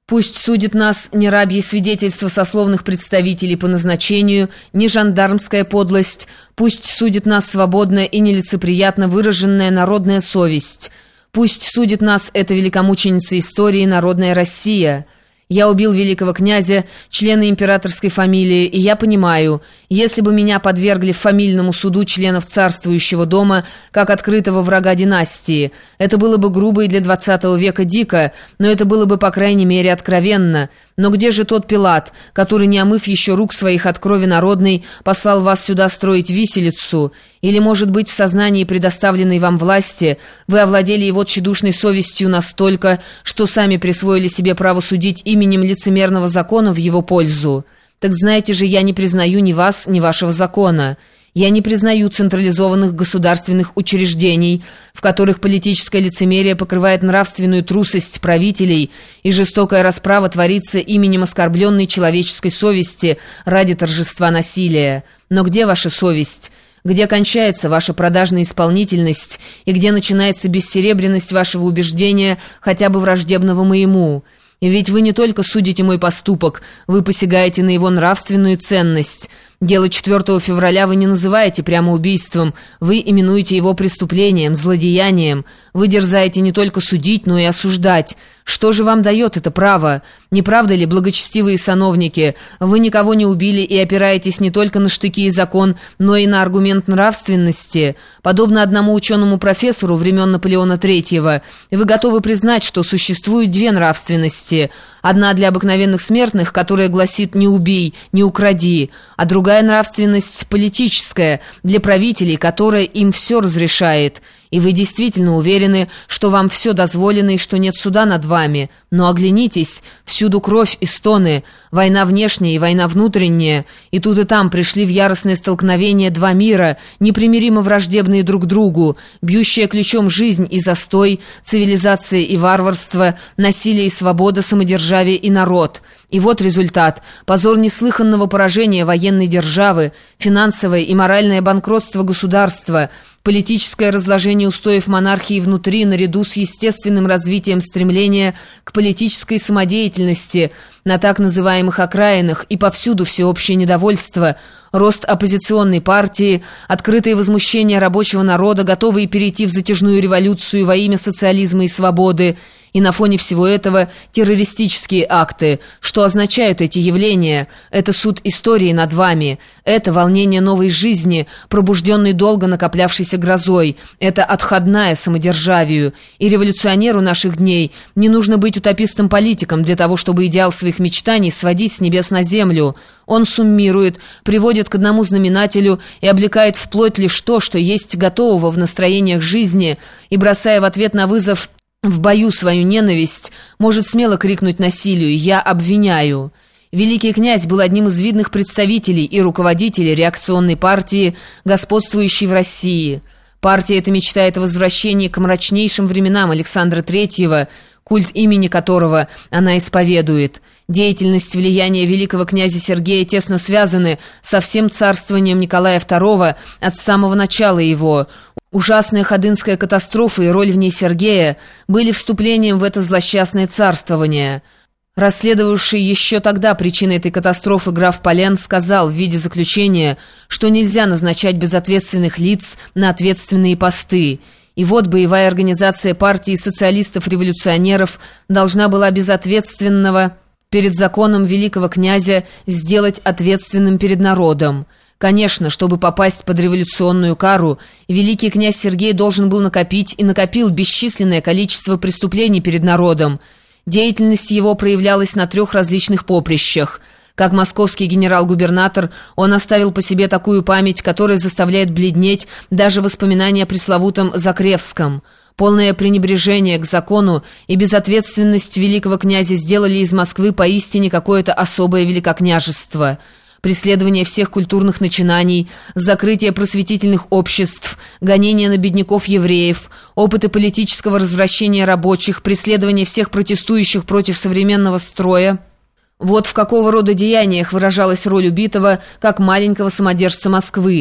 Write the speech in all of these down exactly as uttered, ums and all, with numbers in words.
Пусть судит нас не рабье свидетельство сословных представителей по назначению, не жандармская подлость, пусть судит нас свободная и нелицеприятно выраженная народная совесть, пусть судит нас эта великомученица истории народная Россия. Я убил великого князя, члена императорской фамилии, и я понимаю, если бы меня подвергли фамильному суду членов царствующего дома, как открытого врага династии, это было бы грубо и для двадцатого века дико, но это было бы, по крайней мере, откровенно. Но где же тот Пилат, который, не омыв еще рук своих от крови народной, послал вас сюда строить виселицу? Или, может быть, в сознании предоставленной вам власти вы овладели его тщедушной совестью настолько, что сами присвоили себе право судить именем лицемерного закона в его пользу? Так знаете же, я не признаю ни вас, ни вашего закона. Я не признаю централизованных государственных учреждений, в которых политическое лицемерие покрывает нравственную трусость правителей и жестокая расправа творится именем оскорбленной человеческой совести ради торжества насилия. Но где ваша совесть? Где кончается ваша продажная исполнительность и где начинается бессеребренность вашего убеждения, хотя бы враждебного моему? Ведь вы не только судите мой поступок, вы посягаете на его нравственную ценность. Дело четвёртого февраля вы не называете прямо убийством, вы именуете его преступлением, злодеянием. Вы дерзаете не только судить, но и осуждать. Что же вам дает это право? Не правда ли, благочестивые сановники, вы никого не убили и опираетесь не только на штыки и закон, но и на аргумент нравственности? Подобно одному ученому профессору времен Наполеона Третьего, вы готовы признать, что существуют две нравственности. Одна для обыкновенных смертных, которая гласит «не убей, не укради», а другая нравственность политическая, для правителей, которая им все разрешает. И вы действительно уверены, что вам все дозволено и что нет суда над вами. Но оглянитесь, всюду кровь и стоны, война внешняя и война внутренняя, и тут и там пришли в яростное столкновение два мира, непримиримо враждебные друг другу, бьющая ключом жизнь и застой, цивилизация и варварство, насилие и свобода, самодержавие и народ. И вот результат – позор неслыханного поражения военной державы, финансовое и моральное банкротство государства, политическое разложение устоев монархии внутри наряду с естественным развитием стремления к политической самодеятельности на так называемых окраинах и повсюду всеобщее недовольство, рост оппозиционной партии, открытое возмущение рабочего народа, готовые перейти в затяжную революцию во имя социализма и свободы, и на фоне всего этого террористические акты. Что означают эти явления? Это суд истории над вами. Это волнение новой жизни, пробужденной долго накоплявшейся грозой. Это отходная самодержавию. И революционеру наших дней не нужно быть утопистом-политиком для того, чтобы идеал своих мечтаний сводить с небес на землю. Он суммирует, приводит к одному знаменателю и облекает вплоть лишь то, что есть готового в настроениях жизни, и, бросая в ответ на вызов в бою свою ненависть, может смело крикнуть насилию «Я обвиняю». Великий князь был одним из видных представителей и руководителей реакционной партии, господствующей в России. Партия эта мечтает о возвращении к мрачнейшим временам Александра Третьего, культ имени которого она исповедует. Деятельность влияния великого князя Сергея тесно связаны со всем царствованием Николая Второго от самого начала его. Ужасная ходынская катастрофа и роль в ней Сергея были вступлением в это злосчастное царствование. Расследовавший еще тогда причины этой катастрофы граф Полян сказал в виде заключения, что нельзя назначать безответственных лиц на ответственные посты. И вот боевая организация партии социалистов-революционеров должна была безответственного перед законом великого князя сделать ответственным перед народом. Конечно, чтобы попасть под революционную кару, великий князь Сергей должен был накопить и накопил бесчисленное количество преступлений перед народом. Деятельность его проявлялась на трех различных поприщах. Как московский генерал-губернатор, он оставил по себе такую память, которая заставляет бледнеть даже воспоминания о пресловутом Закревском. Полное пренебрежение к закону и безответственность великого князя сделали из Москвы поистине какое-то особое великокняжество. Преследование всех культурных начинаний, закрытие просветительных обществ, гонения на бедняков-евреев, опыты политического развращения рабочих, преследование всех протестующих против современного строя – вот в какого рода деяниях выражалась роль убитого, как маленького самодержца Москвы.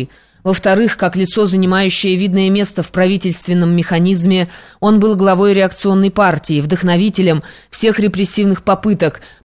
Во-вторых, как лицо, занимающее видное место в правительственном механизме, он был главой реакционной партии, вдохновителем всех репрессивных попыток,